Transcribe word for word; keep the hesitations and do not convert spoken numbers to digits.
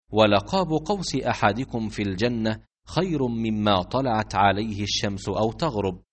ولقاب قوس أحدكم في الجنة خير مما طلعت عليه الشمس أو تغرب.